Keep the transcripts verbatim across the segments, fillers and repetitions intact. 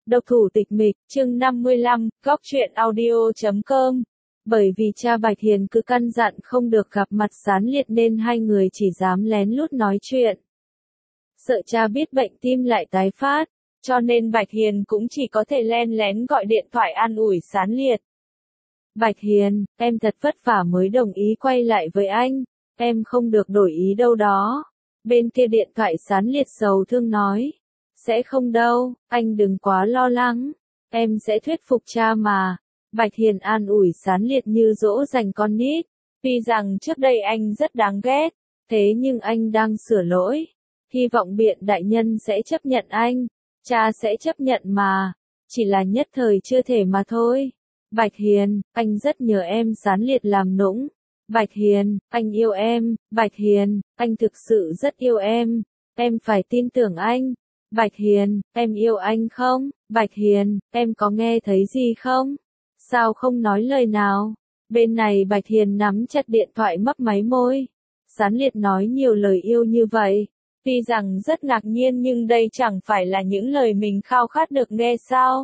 Độc thủ tịch mịch, chương năm mươi lăm, góc truyện audio chấm com. Bởi vì cha Bạch Hiền cứ căn dặn không được gặp mặt Sán Liệt nên hai người chỉ dám lén lút nói chuyện. Sợ cha biết bệnh tim lại tái phát, cho nên Bạch Hiền cũng chỉ có thể len lén gọi điện thoại an ủi Sán Liệt. Bạch Hiền, em thật vất vả mới đồng ý quay lại với anh, em không được đổi ý đâu đó. Bên kia điện thoại Sán Liệt sầu thương nói. Sẽ không đâu, anh đừng quá lo lắng, em sẽ thuyết phục cha mà. Bạch Hiền an ủi Sán Liệt như dỗ dành con nít. Tuy rằng trước đây anh rất đáng ghét, thế nhưng anh đang sửa lỗi. Hy vọng biện đại nhân sẽ chấp nhận anh, cha sẽ chấp nhận mà, chỉ là nhất thời chưa thể mà thôi. Bạch Hiền, anh rất nhớ em. Sán Liệt làm nũng. Bạch Hiền, anh yêu em. Bạch Hiền, anh thực sự rất yêu em, em phải tin tưởng anh. Bạch Hiền, em yêu anh không? Bạch Hiền, em có nghe thấy gì không? Sao không nói lời nào? Bên này Bạch Hiền nắm chặt điện thoại mấp máy môi. Sán Liệt nói nhiều lời yêu như vậy. Tuy rằng rất ngạc nhiên nhưng đây chẳng phải là những lời mình khao khát được nghe sao?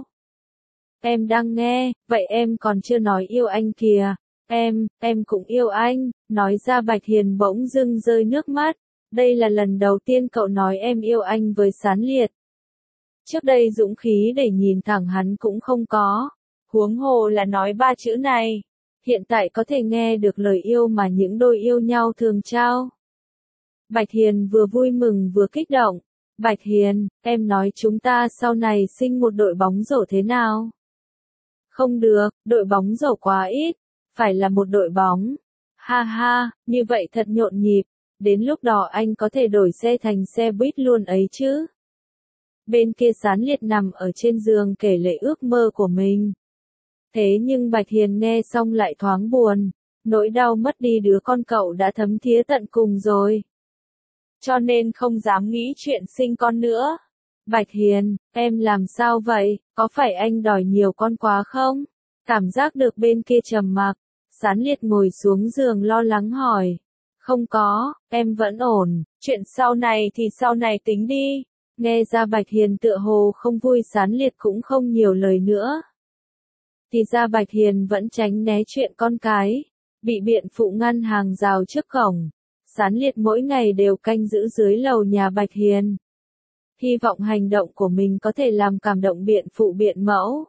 Em đang nghe, vậy em còn chưa nói yêu anh kìa. Em, em cũng yêu anh. Nói ra Bạch Hiền bỗng dưng rơi nước mắt. Đây là lần đầu tiên cậu nói em yêu anh với Sán Liệt. Trước đây dũng khí để nhìn thẳng hắn cũng không có. Huống hồ là nói ba chữ này. Hiện tại có thể nghe được lời yêu mà những đôi yêu nhau thường trao. Bạch Hiền vừa vui mừng vừa kích động. Bạch Hiền, em nói chúng ta sau này sinh một đội bóng rổ thế nào? Không được, đội bóng rổ quá ít. Phải là một đội bóng. Ha ha, như vậy thật nhộn nhịp. Đến lúc đó anh có thể đổi xe thành xe buýt luôn ấy chứ. Bên kia Sán Liệt nằm ở trên giường kể lể ước mơ của mình. Thế nhưng Bạch Hiền nghe xong lại thoáng buồn. Nỗi đau mất đi đứa con cậu đã thấm thía tận cùng rồi. Cho nên không dám nghĩ chuyện sinh con nữa. Bạch Hiền, em làm sao vậy? Có phải anh đòi nhiều con quá không? Cảm giác được bên kia trầm mặc. Sán Liệt ngồi xuống giường lo lắng hỏi. Không có, em vẫn ổn, chuyện sau này thì sau này tính đi. Nghe ra Bạch Hiền tựa hồ không vui Sán Liệt cũng không nhiều lời nữa. Thì ra Bạch Hiền vẫn tránh né chuyện con cái, bị biện phụ ngăn hàng rào trước cổng. Sán Liệt mỗi ngày đều canh giữ dưới lầu nhà Bạch Hiền. Hy vọng hành động của mình có thể làm cảm động biện phụ biện mẫu.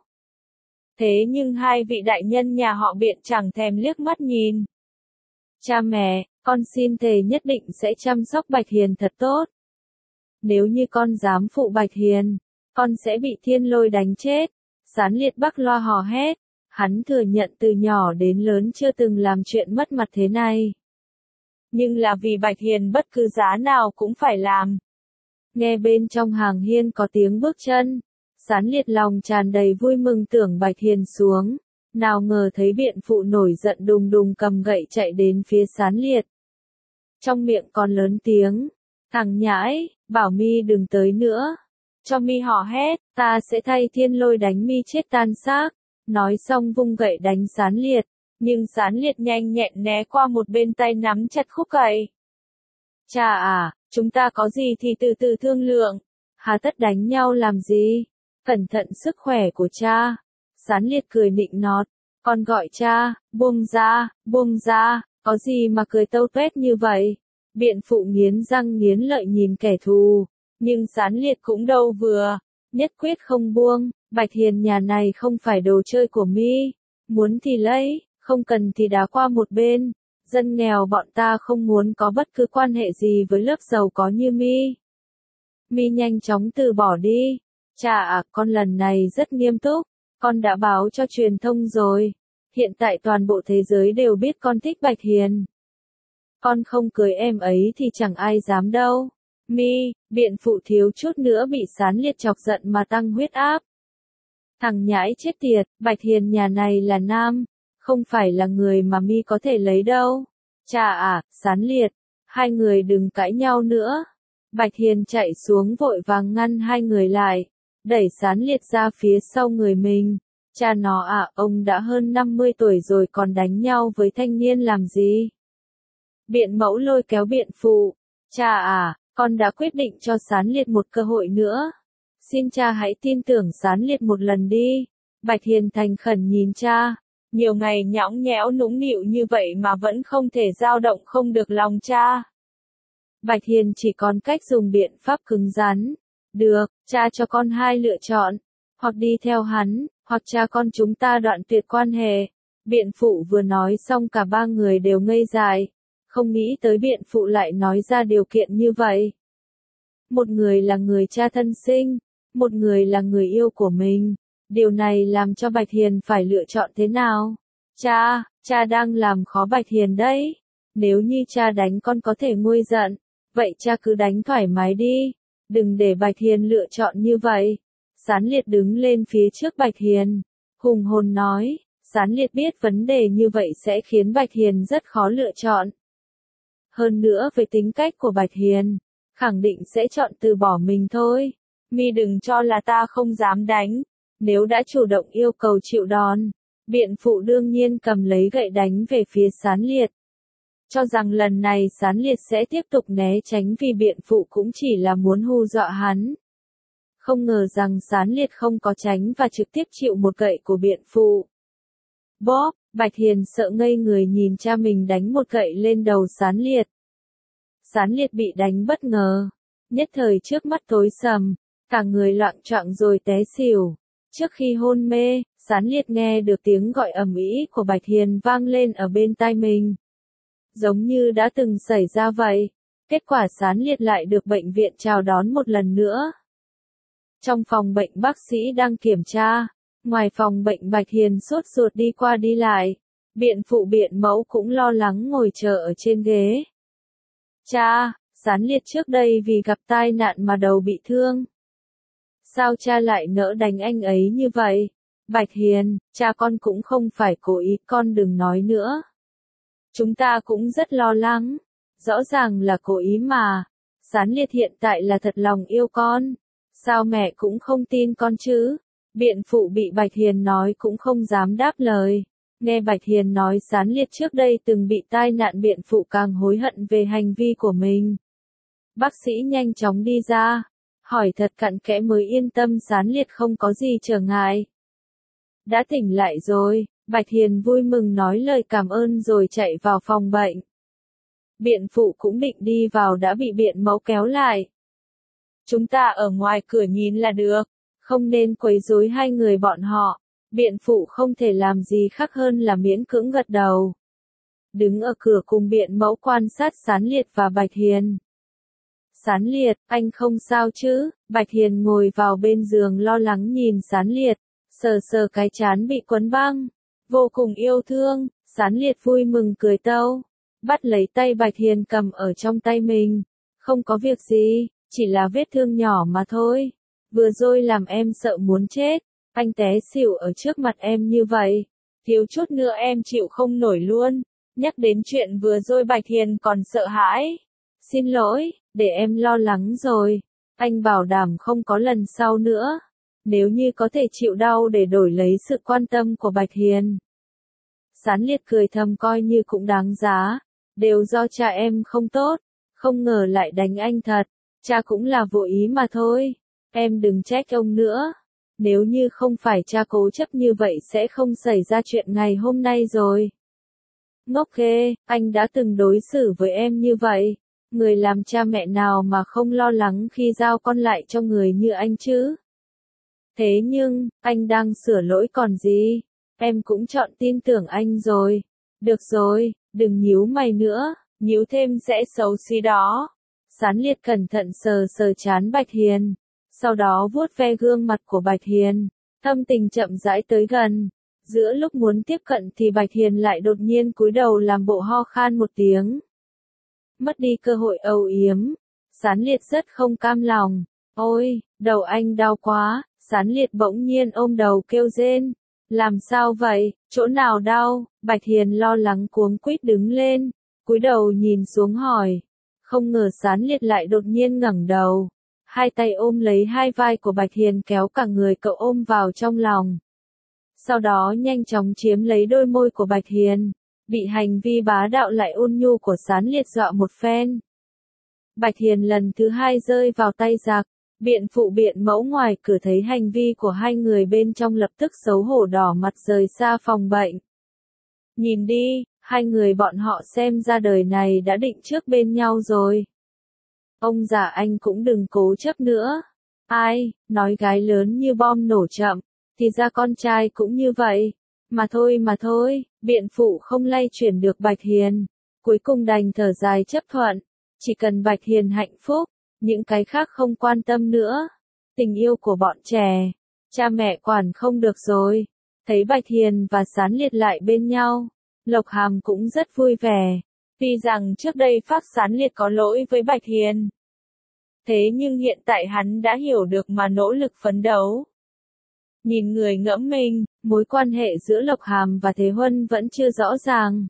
Thế nhưng hai vị đại nhân nhà họ biện chẳng thèm liếc mắt nhìn. Cha mẹ, con xin thề nhất định sẽ chăm sóc Bạch Hiền thật tốt. Nếu như con dám phụ Bạch Hiền, con sẽ bị thiên lôi đánh chết. Sán Liệt bắc loa hò hét. Hắn thừa nhận từ nhỏ đến lớn chưa từng làm chuyện mất mặt thế này. Nhưng là vì Bạch Hiền bất cứ giá nào cũng phải làm. Nghe bên trong hàng hiên có tiếng bước chân. Sán Liệt lòng tràn đầy vui mừng tưởng Bạch Hiền xuống. Nào ngờ thấy biện phụ nổi giận đùng đùng cầm gậy chạy đến phía Sán Liệt. Trong miệng còn lớn tiếng. Thằng nhãi, bảo mi đừng tới nữa. Cho mi hò hét, ta sẽ thay thiên lôi đánh mi chết tan xác. Nói xong vung gậy đánh Sán Liệt. Nhưng Sán Liệt nhanh nhẹn né qua một bên tay nắm chặt khúc gậy. Cha à, chúng ta có gì thì từ từ thương lượng. Hà tất đánh nhau làm gì? Cẩn thận sức khỏe của cha. Sán Liệt cười nịnh nọt. Con gọi cha, buông ra, buông ra, có gì mà cười tâu tuét như vậy? Biện phụ nghiến răng nghiến lợi nhìn kẻ thù. Nhưng Sán Liệt cũng đâu vừa. Nhất quyết không buông. Bạch Hiền nhà này không phải đồ chơi của mi. Muốn thì lấy, không cần thì đá qua một bên. Dân nghèo bọn ta không muốn có bất cứ quan hệ gì với lớp giàu có như mi. Mi nhanh chóng từ bỏ đi. Cha à, con lần này rất nghiêm túc. Con đã báo cho truyền thông rồi. Hiện tại toàn bộ thế giới đều biết con thích Bạch Hiền. Con không cưới em ấy thì chẳng ai dám đâu. Mi, biện phụ thiếu chút nữa bị Sán Liệt chọc giận mà tăng huyết áp. Thằng nhãi chết tiệt, Bạch Hiền nhà này là nam. Không phải là người mà mi có thể lấy đâu. Cha à, Sán Liệt, hai người đừng cãi nhau nữa. Bạch Hiền chạy xuống vội vàng ngăn hai người lại. Đẩy Sán Liệt ra phía sau người mình. Cha nó à, ông đã hơn năm mươi tuổi rồi còn đánh nhau với thanh niên làm gì? Biện mẫu lôi kéo biện phụ. Cha à, con đã quyết định cho Sán Liệt một cơ hội nữa. Xin cha hãy tin tưởng Sán Liệt một lần đi. Bạch Hiền thành khẩn nhìn cha. Nhiều ngày nhõng nhẽo nũng nịu như vậy mà vẫn không thể dao động không được lòng cha. Bạch Hiền chỉ còn cách dùng biện pháp cứng rắn. Được, cha cho con hai lựa chọn. Hoặc đi theo hắn, hoặc cha con chúng ta đoạn tuyệt quan hệ. Biện phụ vừa nói xong cả ba người đều ngây dại. Không nghĩ tới biện phụ lại nói ra điều kiện như vậy. Một người là người cha thân sinh, một người là người yêu của mình. Điều này làm cho Bạch Hiền phải lựa chọn thế nào? Cha, cha đang làm khó Bạch Hiền đấy. Nếu như cha đánh con có thể nguôi giận, vậy cha cứ đánh thoải mái đi. Đừng để Bạch Hiền lựa chọn như vậy. Sán Liệt đứng lên phía trước Bạch Hiền. Hùng hồn nói, Sán Liệt biết vấn đề như vậy sẽ khiến Bạch Hiền rất khó lựa chọn. Hơn nữa về tính cách của Bạch Hiền, khẳng định sẽ chọn từ bỏ mình thôi. Mi đừng cho là ta không dám đánh. Nếu đã chủ động yêu cầu chịu đòn, biện phụ đương nhiên cầm lấy gậy đánh về phía Sán Liệt. Cho rằng lần này Sán Liệt sẽ tiếp tục né tránh vì biện phụ cũng chỉ là muốn hù dọa hắn. Không ngờ rằng Sán Liệt không có tránh và trực tiếp chịu một gậy của biện phụ. Bóp, Bạch Hiền sợ ngây người nhìn cha mình đánh một gậy lên đầu Sán Liệt. Sán Liệt bị đánh bất ngờ, nhất thời trước mắt tối sầm, cả người loạng choạng rồi té xỉu. Trước khi hôn mê, Sán Liệt nghe được tiếng gọi ầm ĩ của Bạch Hiền vang lên ở bên tai mình. Giống như đã từng xảy ra vậy. Kết quả Sán Liệt lại được bệnh viện chào đón một lần nữa. Trong phòng bệnh bác sĩ đang kiểm tra. Ngoài phòng bệnh Bạch Hiền sốt ruột đi qua đi lại. Biện phụ biện mẫu cũng lo lắng ngồi chờ ở trên ghế. Cha, Sán Liệt trước đây vì gặp tai nạn mà đầu bị thương. Sao cha lại nỡ đánh anh ấy như vậy? Bạch Hiền, cha con cũng không phải cố ý, con đừng nói nữa. Chúng ta cũng rất lo lắng. Rõ ràng là cố ý mà. Sán Liệt hiện tại là thật lòng yêu con. Sao mẹ cũng không tin con chứ? Biện phụ bị Bạch Hiền nói cũng không dám đáp lời. Nghe Bạch Hiền nói Sán Liệt trước đây từng bị tai nạn biện phụ càng hối hận về hành vi của mình. Bác sĩ nhanh chóng đi ra. Hỏi thật cặn kẽ mới yên tâm Sán Liệt không có gì trở ngại. Đã tỉnh lại rồi, Bạch Hiền vui mừng nói lời cảm ơn rồi chạy vào phòng bệnh. Biện phụ cũng định đi vào đã bị biện mẫu kéo lại. Chúng ta ở ngoài cửa nhìn là được, không nên quấy rối hai người bọn họ. Biện phụ không thể làm gì khác hơn là miễn cưỡng gật đầu. Đứng ở cửa cùng biện mẫu quan sát Sán Liệt và Bạch Hiền. Sán Liệt, anh không sao chứ? Bạch Hiền ngồi vào bên giường lo lắng nhìn Sán Liệt, sờ sờ cái trán bị quấn băng. Vô cùng yêu thương, Sán Liệt vui mừng cười tâu. Bắt lấy tay Bạch Hiền cầm ở trong tay mình. Không có việc gì, chỉ là vết thương nhỏ mà thôi. Vừa rồi làm em sợ muốn chết. Anh té xỉu ở trước mặt em như vậy. Thiếu chút nữa em chịu không nổi luôn. Nhắc đến chuyện vừa rồi Bạch Hiền còn sợ hãi. Xin lỗi, để em lo lắng rồi. Anh bảo đảm không có lần sau nữa. Nếu như có thể chịu đau để đổi lấy sự quan tâm của Bạch Hiền. Sán Liệt cười thầm coi như cũng đáng giá. Đều do cha em không tốt. Không ngờ lại đánh anh thật. Cha cũng là vô ý mà thôi. Em đừng trách ông nữa. Nếu như không phải cha cố chấp như vậy sẽ không xảy ra chuyện ngày hôm nay rồi. Ngốc ghê, anh đã từng đối xử với em như vậy. Người làm cha mẹ nào mà không lo lắng khi giao con lại cho người như anh chứ? Thế nhưng, anh đang sửa lỗi còn gì? Em cũng chọn tin tưởng anh rồi. Được rồi, đừng nhíu mày nữa, nhíu thêm sẽ xấu xí đó. Sán Liệt cẩn thận sờ sờ trán Bạch Hiền. Sau đó vuốt ve gương mặt của Bạch Hiền. Thâm tình chậm rãi tới gần. Giữa lúc muốn tiếp cận thì Bạch Hiền lại đột nhiên cúi đầu làm bộ ho khan một tiếng. Mất đi cơ hội âu yếm. Sán Liệt rất không cam lòng. Ôi, đầu anh đau quá. Sán Liệt bỗng nhiên ôm đầu kêu rên. Làm sao vậy, chỗ nào đau? Bạch Hiền lo lắng cuống quýt đứng lên. Cúi đầu nhìn xuống hỏi. Không ngờ Sán Liệt lại đột nhiên ngẩng đầu. Hai tay ôm lấy hai vai của Bạch Hiền kéo cả người cậu ôm vào trong lòng. Sau đó nhanh chóng chiếm lấy đôi môi của Bạch Hiền. Bị hành vi bá đạo lại ôn nhu của Sán Liệt dọa một phen. Bạch Hiền lần thứ hai rơi vào tay giặc. Biện phụ biện mẫu ngoài cửa thấy hành vi của hai người bên trong lập tức xấu hổ đỏ mặt rời xa phòng bệnh. Nhìn đi, hai người bọn họ xem ra đời này đã định trước bên nhau rồi. Ông già anh cũng đừng cố chấp nữa. Ai, nói gái lớn như bom nổ chậm, thì ra con trai cũng như vậy. Mà thôi mà thôi, biện phụ không lay chuyển được Bạch Hiền. Cuối cùng đành thở dài chấp thuận. Chỉ cần Bạch Hiền hạnh phúc, những cái khác không quan tâm nữa. Tình yêu của bọn trẻ, cha mẹ quản không được rồi. Thấy Bạch Hiền và Sán Liệt lại bên nhau, Lộc Hàm cũng rất vui vẻ. Tuy rằng trước đây Phác Sán Liệt có lỗi với Bạch Hiền. Thế nhưng hiện tại hắn đã hiểu được mà nỗ lực phấn đấu. Nhìn người ngẫm mình, mối quan hệ giữa Lộc Hàm và Thế Huân vẫn chưa rõ ràng.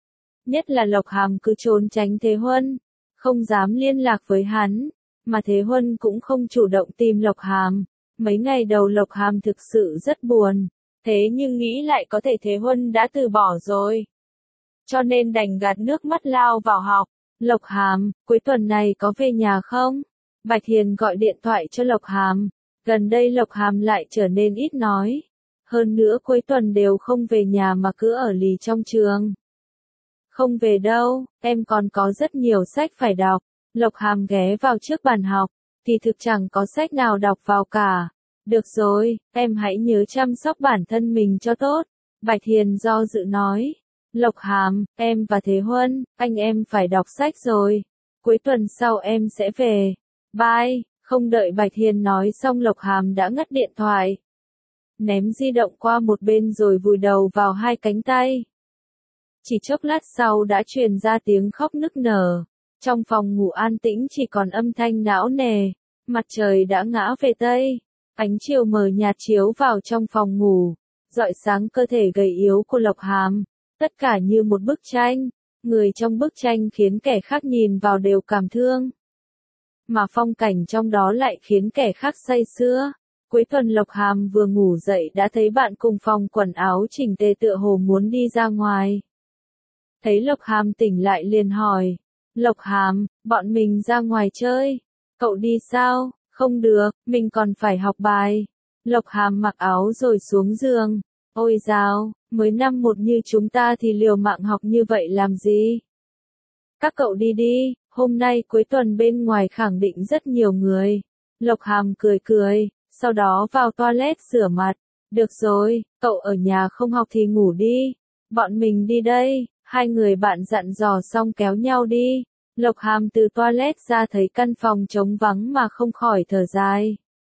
Nhất là Lộc Hàm cứ trốn tránh Thế Huân, không dám liên lạc với hắn, mà Thế Huân cũng không chủ động tìm Lộc Hàm. Mấy ngày đầu Lộc Hàm thực sự rất buồn, thế nhưng nghĩ lại có thể Thế Huân đã từ bỏ rồi. Cho nên đành gạt nước mắt lao vào học. Lộc Hàm, cuối tuần này có về nhà không? Bạch Hiền gọi điện thoại cho Lộc Hàm. Gần đây Lộc Hàm lại trở nên ít nói. Hơn nữa cuối tuần đều không về nhà mà cứ ở lì trong trường. Không về đâu, em còn có rất nhiều sách phải đọc. Lộc Hàm ghé vào trước bàn học, thì thực chẳng có sách nào đọc vào cả. Được rồi, em hãy nhớ chăm sóc bản thân mình cho tốt. Bạch Hiền do dự nói. Lộc Hàm, em và Thế Huân, anh em phải đọc sách rồi. Cuối tuần sau em sẽ về. Bye. Không đợi Bạch Hiền nói xong Lộc Hàm đã ngắt điện thoại. Ném di động qua một bên rồi vùi đầu vào hai cánh tay. Chỉ chốc lát sau đã truyền ra tiếng khóc nức nở. Trong phòng ngủ an tĩnh chỉ còn âm thanh não nề. Mặt trời đã ngã về Tây. Ánh chiều mờ nhạt chiếu vào trong phòng ngủ. Rọi sáng cơ thể gầy yếu của Lộc Hàm. Tất cả như một bức tranh. Người trong bức tranh khiến kẻ khác nhìn vào đều cảm thương. Mà phong cảnh trong đó lại khiến kẻ khác say sưa. Cuối tuần Lộc Hàm vừa ngủ dậy đã thấy bạn cùng phòng quần áo chỉnh tề tựa hồ muốn đi ra ngoài. Thấy Lộc Hàm tỉnh lại liền hỏi. Lộc Hàm, bọn mình ra ngoài chơi. Cậu đi sao? Không được, mình còn phải học bài. Lộc Hàm mặc áo rồi xuống giường. Ôi dào, mới năm một như chúng ta thì liều mạng học như vậy làm gì? Các cậu đi đi, hôm nay cuối tuần bên ngoài khẳng định rất nhiều người. Lộc Hàm cười cười, sau đó vào toilet rửa mặt. Được rồi, cậu ở nhà không học thì ngủ đi. Bọn mình đi đây, hai người bạn dặn dò xong kéo nhau đi. Lộc Hàm từ toilet ra thấy căn phòng trống vắng mà không khỏi thở dài.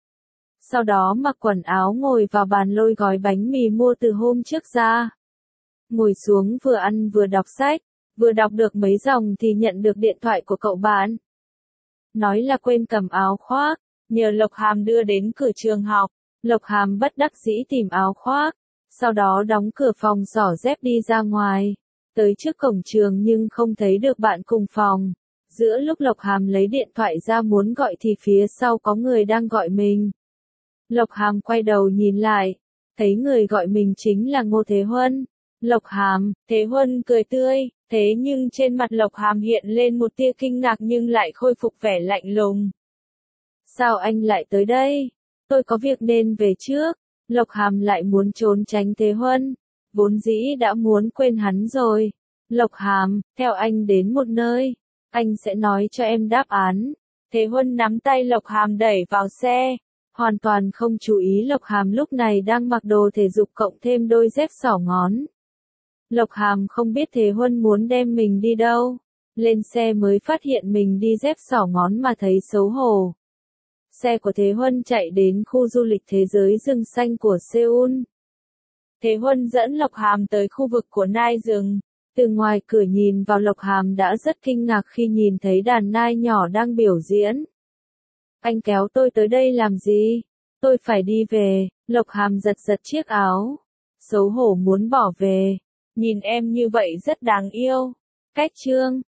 Sau đó mặc quần áo ngồi vào bàn lôi gói bánh mì mua từ hôm trước ra. Ngồi xuống vừa ăn vừa đọc sách, vừa đọc được mấy dòng thì nhận được điện thoại của cậu bạn. Nói là quên cầm áo khoác, nhờ Lộc Hàm đưa đến cửa trường học. Lộc Hàm bất đắc dĩ tìm áo khoác, sau đó đóng cửa phòng xỏ dép đi ra ngoài. Tới trước cổng trường nhưng không thấy được bạn cùng phòng. Giữa lúc Lộc Hàm lấy điện thoại ra muốn gọi thì phía sau có người đang gọi mình. Lộc Hàm quay đầu nhìn lại, thấy người gọi mình chính là Ngô Thế Huân. Lộc Hàm, Thế Huân cười tươi, thế nhưng trên mặt Lộc Hàm hiện lên một tia kinh ngạc nhưng lại khôi phục vẻ lạnh lùng. Sao anh lại tới đây? Tôi có việc nên về trước. Lộc Hàm lại muốn trốn tránh Thế Huân, vốn dĩ đã muốn quên hắn rồi. Lộc Hàm, theo anh đến một nơi, anh sẽ nói cho em đáp án. Thế Huân nắm tay Lộc Hàm đẩy vào xe, hoàn toàn không chú ý Lộc Hàm lúc này đang mặc đồ thể dục cộng thêm đôi dép xỏ ngón. Lộc Hàm không biết Thế Huân muốn đem mình đi đâu. Lên xe mới phát hiện mình đi dép xỏ ngón mà thấy xấu hổ. Xe của Thế Huân chạy đến khu du lịch thế giới rừng xanh của Seoul. Thế Huân dẫn Lộc Hàm tới khu vực của nai rừng. Từ ngoài cửa nhìn vào Lộc Hàm đã rất kinh ngạc khi nhìn thấy đàn nai nhỏ đang biểu diễn. Anh kéo tôi tới đây làm gì? Tôi phải đi về. Lộc Hàm giật giật chiếc áo. Xấu hổ muốn bỏ về. Nhìn em như vậy rất đáng yêu. Cách chương.